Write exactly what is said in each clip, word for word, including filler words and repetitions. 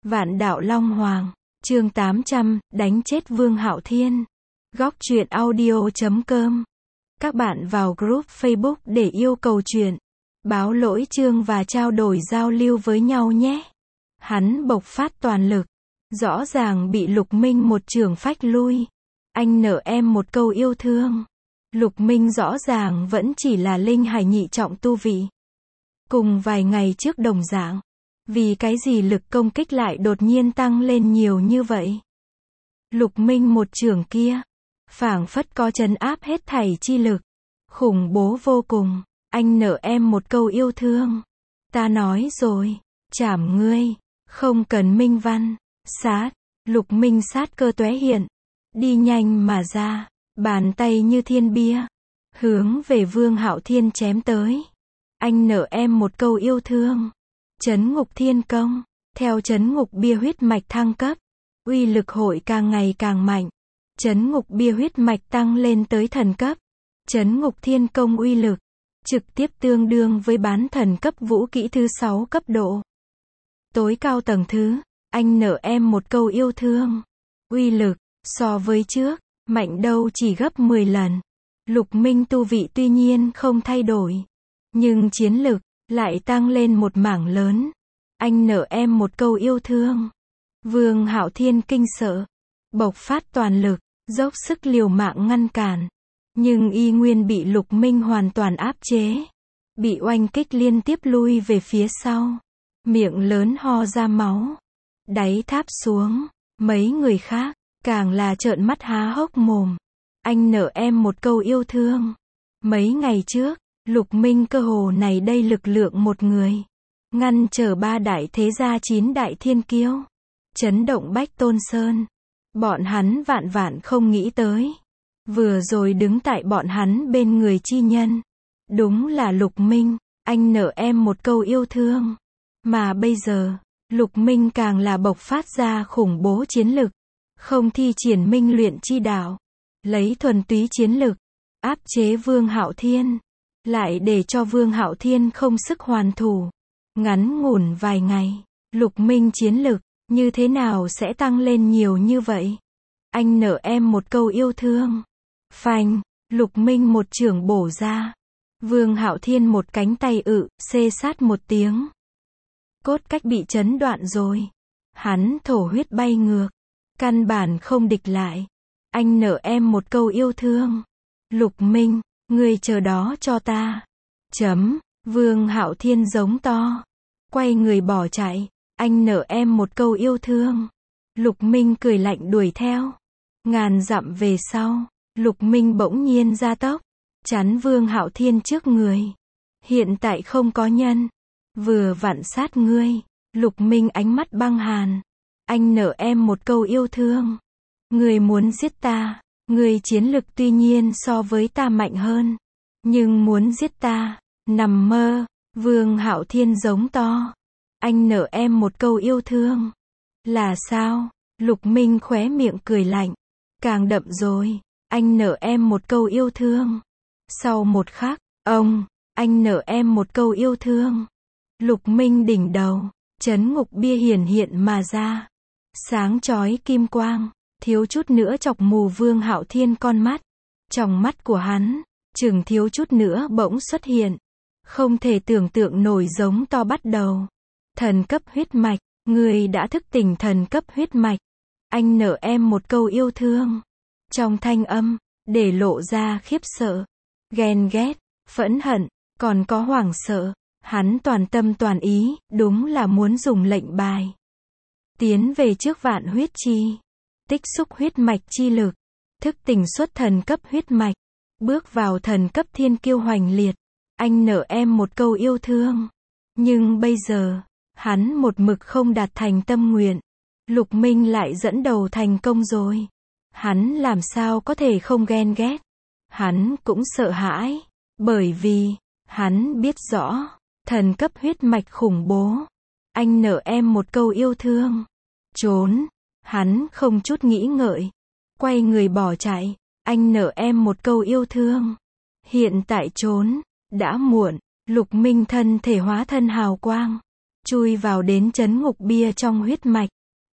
Vạn đạo Long Hoàng, chương tám trăm, đánh chết Vương Hạo Thiên. Góc truyện audio chấm com. Các bạn vào group Facebook để yêu cầu truyện, báo lỗi chương và trao đổi giao lưu với nhau nhé. Hắn bộc phát toàn lực, rõ ràng bị Lục Minh một chưởng phách lui. Anh nợ em một câu yêu thương. Lục Minh rõ ràng vẫn chỉ là linh hải nhị trọng tu vị. Cùng vài ngày trước đồng dạng. Vì cái gì lực công kích lại đột nhiên tăng lên nhiều như vậy? Lục Minh một chưởng kia, phảng phất có trấn áp hết thảy chi lực. Khủng bố vô cùng. Anh nợ em một câu yêu thương. Ta nói rồi, chảm ngươi, không cần minh văn, sát. Lục Minh sát cơ tóe hiện, đi nhanh mà ra, bàn tay như thiên bia, hướng về Vương Hạo Thiên chém tới. Anh nợ em một câu yêu thương. Chấn ngục thiên công, theo chấn ngục bia huyết mạch thăng cấp, uy lực hội càng ngày càng mạnh. Chấn ngục bia huyết mạch tăng lên tới thần cấp. Chấn ngục thiên công uy lực, trực tiếp tương đương với bán thần cấp vũ kỹ thứ sáu cấp độ. Tối cao tầng thứ, anh nợ em một câu yêu thương. Uy lực, so với trước, mạnh đâu chỉ gấp mười lần. Lục Minh tu vị tuy nhiên không thay đổi, nhưng chiến lực lại tăng lên một mảng lớn. Anh nợ em một câu yêu thương. Vương Hạo Thiên kinh sợ, bộc phát toàn lực, dốc sức liều mạng ngăn cản, nhưng y nguyên bị Lục Minh hoàn toàn áp chế, bị oanh kích liên tiếp lui về phía sau, miệng lớn ho ra máu, đáy tháp xuống. Mấy người khác càng là trợn mắt há hốc mồm. Anh nợ em một câu yêu thương. Mấy ngày trước, Lục Minh cơ hồ này đây lực lượng một người, ngăn trở ba đại thế gia chín đại thiên kiêu, chấn động Bách Tôn Sơn. Bọn hắn vạn vạn không nghĩ tới, vừa rồi đứng tại bọn hắn bên người chi nhân, đúng là Lục Minh. Anh nợ em một câu yêu thương. Mà bây giờ, Lục Minh càng là bộc phát ra khủng bố chiến lực, không thi triển minh luyện chi đạo, lấy thuần túy chiến lực áp chế Vương Hạo Thiên, lại để cho Vương Hạo Thiên không sức hoàn thủ. Ngắn ngủn vài ngày, Lục Minh chiến lực như thế nào sẽ tăng lên nhiều như vậy? Anh nợ em một câu yêu thương. Phanh, Lục Minh một chưởng bổ ra. Vương Hạo Thiên một cánh tay ự, xê sát một tiếng. Cốt cách bị chấn đoạn rồi. Hắn thổ huyết bay ngược, căn bản không địch lại. Anh nợ em một câu yêu thương. Lục Minh, ngươi chờ đó cho ta. Chấm, Vương Hạo Thiên giống to, quay người bỏ chạy. Anh nợ em một câu yêu thương. Lục Minh cười lạnh đuổi theo. Ngàn dặm về sau, Lục Minh bỗng nhiên ra tốc, chắn Vương Hạo Thiên trước người. Hiện tại không có nhân, vừa vặn sát ngươi. Lục Minh ánh mắt băng hàn. Anh nợ em một câu yêu thương. Ngươi muốn giết ta, ngươi chiến lực tuy nhiên so với ta mạnh hơn, nhưng muốn giết ta, nằm mơ. Vương Hạo Thiên giống to. Anh nợ em một câu yêu thương. Là sao? Lục Minh khóe miệng cười lạnh. Càng đậm rồi. Anh nợ em một câu yêu thương. Sau một khắc, ông, anh nợ em một câu yêu thương. Lục Minh đỉnh đầu, chấn ngục bia hiển hiện mà ra. Sáng chói kim quang, thiếu chút nữa chọc mù Vương Hạo Thiên con mắt. Trong mắt của hắn, chừng thiếu chút nữa bỗng xuất hiện. Không thể tưởng tượng nổi giống to bắt đầu. Thần cấp huyết mạch, người đã thức tỉnh thần cấp huyết mạch. Anh nợ em một câu yêu thương. Trong thanh âm, để lộ ra khiếp sợ, ghen ghét, phẫn hận, còn có hoảng sợ. Hắn toàn tâm toàn ý, đúng là muốn dùng lệnh bài. Tiến về trước vạn huyết chi, tích xúc huyết mạch chi lực, thức tỉnh xuất thần cấp huyết mạch, bước vào thần cấp thiên kiêu hoành liệt. Anh nợ em một câu yêu thương. Nhưng bây giờ, hắn một mực không đạt thành tâm nguyện. Lục Minh lại dẫn đầu thành công rồi. Hắn làm sao có thể không ghen ghét. Hắn cũng sợ hãi, bởi vì hắn biết rõ thần cấp huyết mạch khủng bố. Anh nợ em một câu yêu thương. Trốn. Hắn không chút nghĩ ngợi, quay người bỏ chạy. Anh nợ em một câu yêu thương. Hiện tại trốn đã muộn. Lục Minh thân thể hóa thân hào quang, chui vào đến chấn ngục bia trong huyết mạch.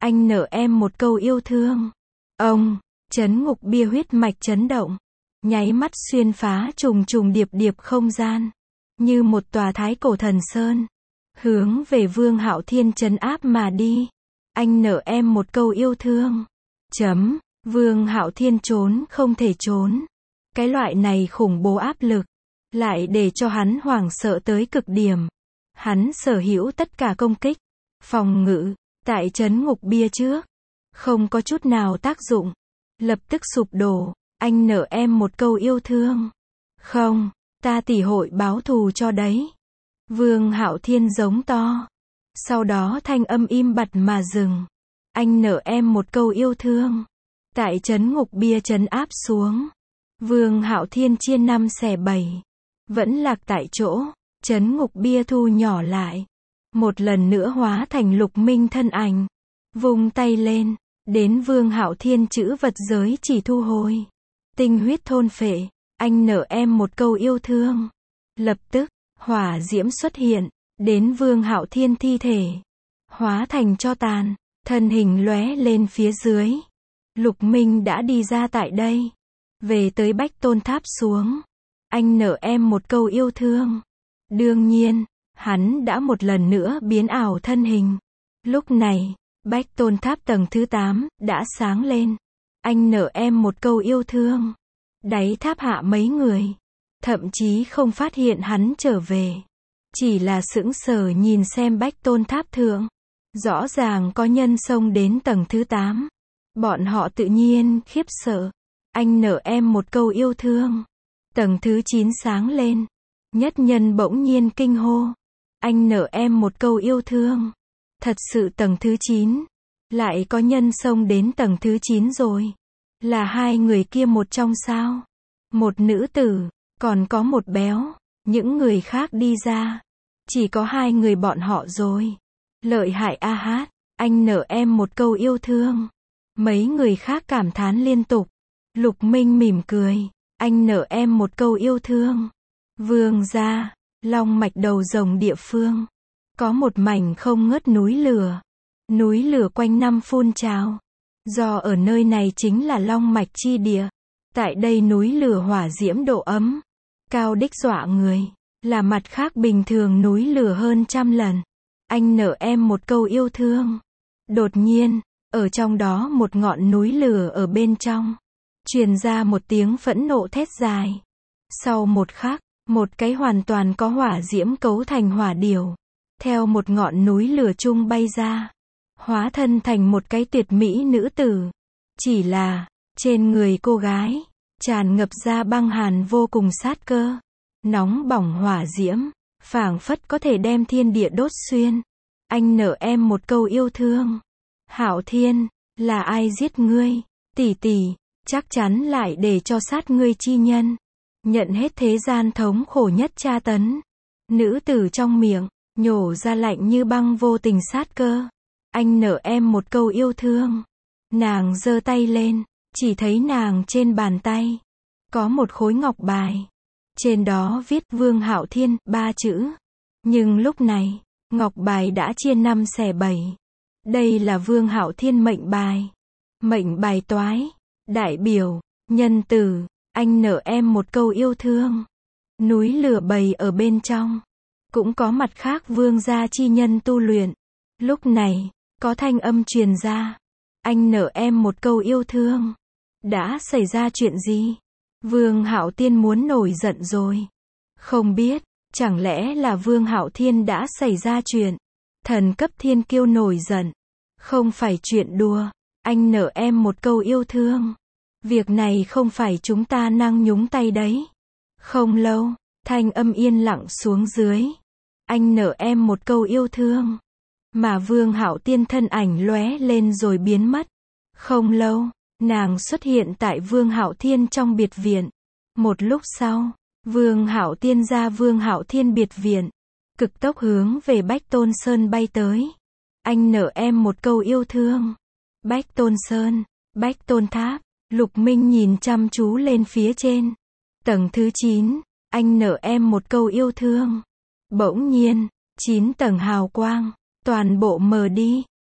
anh nợ em một câu yêu thương. Ông, trấn ngục bia huyết mạch chấn động. Nháy mắt xuyên phá trùng trùng điệp điệp không gian. Như một tòa thái cổ thần sơn. Hướng về Vương Hạo Thiên trấn áp mà đi. Anh nợ em một câu yêu thương. Chấm. Vương Hạo Thiên trốn không thể trốn. Cái loại này khủng bố áp lực. Lại để cho hắn hoảng sợ tới cực điểm. Hắn sở hữu tất cả công kích. Phòng ngự. Tại trấn ngục bia trước. Không có chút nào tác dụng. Lập tức sụp đổ. Anh nợ em một câu yêu thương. Không. Ta tỉ hội báo thù cho đấy. Vương Hạo Thiên giống to. Sau đó thanh âm im bặt mà dừng. Anh nợ em một câu yêu thương. Tại trấn ngục bia trấn áp xuống. Vương Hạo Thiên chia năm xẻ bảy. Vẫn lạc tại chỗ. Trấn ngục bia thu nhỏ lại. Một lần nữa hóa thành Lục Minh thân ảnh. Vung tay lên. Đến Vương Hạo Thiên chữ vật giới chỉ thu hồi. Tinh huyết thôn phệ. Anh nợ em một câu yêu thương. Lập tức, hỏa diễm xuất hiện. Đến Vương Hạo Thiên thi thể. Hóa thành tro tàn. Thân hình lóe lên phía dưới. Lục Minh đã đi ra tại đây. Về tới Bách Tôn Tháp xuống. Anh nợ em một câu yêu thương. Đương nhiên, hắn đã một lần nữa biến ảo thân hình. Lúc này, Bách Tôn Tháp tầng thứ tám đã sáng lên. Anh nợ em một câu yêu thương. Đáy tháp hạ mấy người. Thậm chí không phát hiện hắn trở về. Chỉ là sững sờ nhìn xem Bách Tôn Tháp thượng. Rõ ràng có nhân xông đến tầng thứ tám. Bọn họ tự nhiên khiếp sợ. Anh nợ em một câu yêu thương. Tầng thứ chín sáng lên. Nhất nhân bỗng nhiên kinh hô. Anh nợ em một câu yêu thương. Thật sự tầng thứ chín. Lại có nhân xông đến tầng thứ chín rồi. Là hai người kia một trong sao? Một nữ tử, còn có một béo. Những người khác đi ra. Chỉ có hai người bọn họ rồi. Lợi hại a hát. Anh nợ em một câu yêu thương. Mấy người khác cảm thán liên tục. Lục Minh mỉm cười. Anh nợ em một câu yêu thương. Vương gia, long mạch đầu rồng địa phương. Có một mảnh không ngớt núi lửa. Núi lửa quanh năm phun trào. Do ở nơi này chính là long mạch chi địa. Tại đây núi lửa hỏa diễm độ ấm. Cao đích dọa người. Là mặt khác bình thường núi lửa hơn trăm lần. Anh nợ em một câu yêu thương. Đột nhiên, ở trong đó một ngọn núi lửa ở bên trong. Truyền ra một tiếng phẫn nộ thét dài. Sau một khắc, một cái hoàn toàn có hỏa diễm cấu thành hỏa điểu. Theo một ngọn núi lửa chung bay ra. Hóa thân thành một cái tuyệt mỹ nữ tử. Chỉ là, trên người cô gái, tràn ngập ra băng hàn vô cùng sát cơ. Nóng bỏng hỏa diễm, phảng phất có thể đem thiên địa đốt xuyên. Anh nợ em một câu yêu thương. Hạo Thiên, là ai giết ngươi? Tỷ tỷ, chắc chắn lại để cho sát ngươi chi nhân. Nhận hết thế gian thống khổ nhất tra tấn. Nữ tử trong miệng, nhổ ra lạnh như băng vô tình sát cơ. Anh nợ em một câu yêu thương. Nàng giơ tay lên, chỉ thấy nàng trên bàn tay. Có một khối ngọc bài. Trên đó viết Vương Hạo Thiên, ba chữ. Nhưng lúc này, ngọc bài đã chia năm xẻ bảy. Đây là Vương Hạo Thiên mệnh bài. Mệnh bài toái. Đại biểu, nhân tử, anh nợ em một câu yêu thương. Núi lửa bầy ở bên trong. Cũng có mặt khác vương gia chi nhân tu luyện. Lúc này, có thanh âm truyền ra. Anh nợ em một câu yêu thương. Đã xảy ra chuyện gì? Vương Hạo Thiên muốn nổi giận rồi. Không biết, chẳng lẽ là Vương Hạo Thiên đã xảy ra chuyện. Thần cấp thiên kiêu nổi giận. Không phải chuyện đùa. Anh nợ em một câu yêu thương. Việc này không phải chúng ta năng nhúng tay đấy. Không lâu, thanh âm yên lặng xuống dưới. Anh nợ em một câu yêu thương. Mà Vương Hạo Thiên thân ảnh lóe lên rồi biến mất. Không lâu, nàng xuất hiện tại Vương Hạo Thiên trong biệt viện. Một lúc sau, Vương Hạo Thiên ra Vương Hạo Thiên biệt viện. Cực tốc hướng về Bách Tôn Sơn bay tới. Anh nợ em một câu yêu thương. Bách Tôn Sơn, Bách Tôn Tháp. Lục Minh nhìn chăm chú lên phía trên. Tầng thứ chín, anh nợ em một câu yêu thương. Bỗng nhiên, chín tầng hào quang, toàn bộ mờ đi.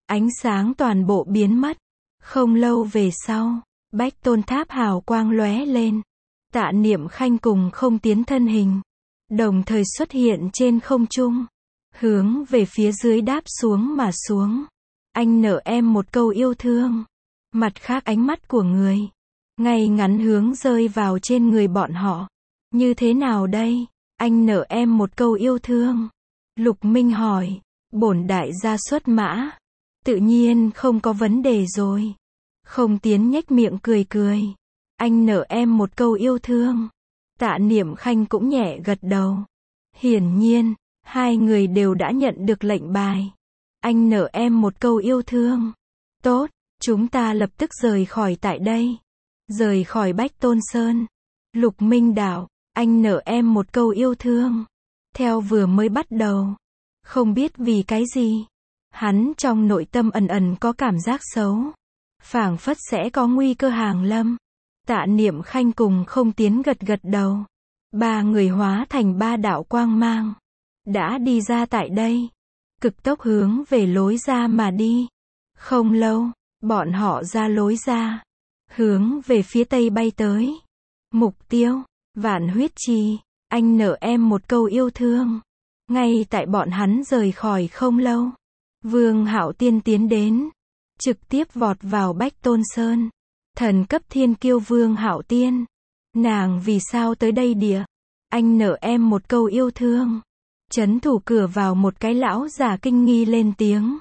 Ánh sáng toàn bộ biến mất. Không lâu về sau, Bách Tôn Tháp hào quang lóe lên. Tạ Niệm Khanh cùng Không Tiến thân hình, đồng thời xuất hiện trên không trung, hướng về phía dưới đáp xuống mà xuống. Anh nợ em một câu yêu thương. Mặt khác ánh mắt của người, ngay ngắn hướng rơi vào trên người bọn họ. Như thế nào đây? Anh nợ em một câu yêu thương. Lục Minh hỏi. Bổn đại gia xuất mã. Tự nhiên không có vấn đề rồi. Không Tiến nhếch miệng cười cười. Anh nợ em một câu yêu thương. Tạ Niệm Khanh cũng nhẹ gật đầu. Hiển nhiên, hai người đều đã nhận được lệnh bài. Anh nợ em một câu yêu thương. Tốt, chúng ta lập tức rời khỏi tại đây. Rời khỏi Bách Tôn Sơn. Lục Minh đạo, anh nợ em một câu yêu thương. Theo vừa mới bắt đầu, không biết vì cái gì, hắn trong nội tâm ẩn ẩn có cảm giác xấu. Phảng phất sẽ có nguy cơ hàng lâm. Tạ Niệm Khanh cùng Không Tiến gật gật đầu. Ba người hóa thành ba đạo quang mang. Đã đi ra tại đây. Cực tốc hướng về lối ra mà đi. Không lâu, bọn họ ra lối ra. Hướng về phía tây bay tới. Mục tiêu, Vạn Huyết Trì. Anh nợ em một câu yêu thương. Ngay tại bọn hắn rời khỏi không lâu, Vương Hạo Tiên tiến đến. Trực tiếp vọt vào Bách Tôn Sơn. Thần cấp thiên kiêu Vương Hạo Tiên. Nàng vì sao tới đây địa? Anh nợ em một câu yêu thương. Trấn thủ cửa vào một cái lão già kinh nghi lên tiếng.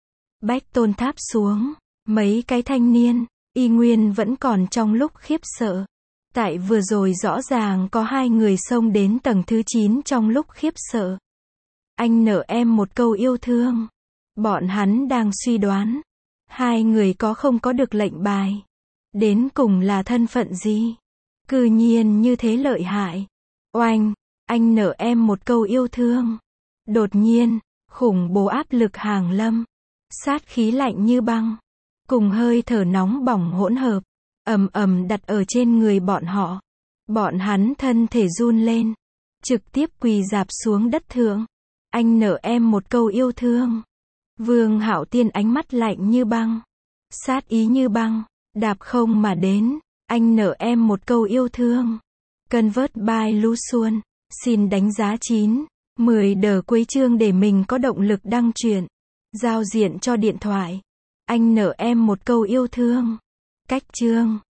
Bách Tôn Tháp xuống. Mấy cái thanh niên, y nguyên vẫn còn trong lúc khiếp sợ. Tại vừa rồi rõ ràng có hai người xông đến tầng thứ chín trong lúc khiếp sợ. Anh nợ em một câu yêu thương. Bọn hắn đang suy đoán. Hai người có không có được lệnh bài. Đến cùng là thân phận gì? Cư nhiên như thế lợi hại. Oanh, anh nợ em một câu yêu thương. Đột nhiên, khủng bố áp lực hàng lâm. Sát khí lạnh như băng. Cùng hơi thở nóng bỏng hỗn hợp. Ầm ầm đặt ở trên người bọn họ. Bọn hắn thân thể run lên. Trực tiếp quỳ rạp xuống đất thượng. Anh nợ em một câu yêu thương. Vương Hạo Tiên ánh mắt lạnh như băng. Sát ý như băng. Đạp không mà đến. Anh nợ em một câu yêu thương. Convert by Lu Xuân. Xin đánh giá chín, mười đờ cuối chương để mình có động lực đăng truyện. Giao diện cho điện thoại. Anh nợ em một câu yêu thương. Cách chương.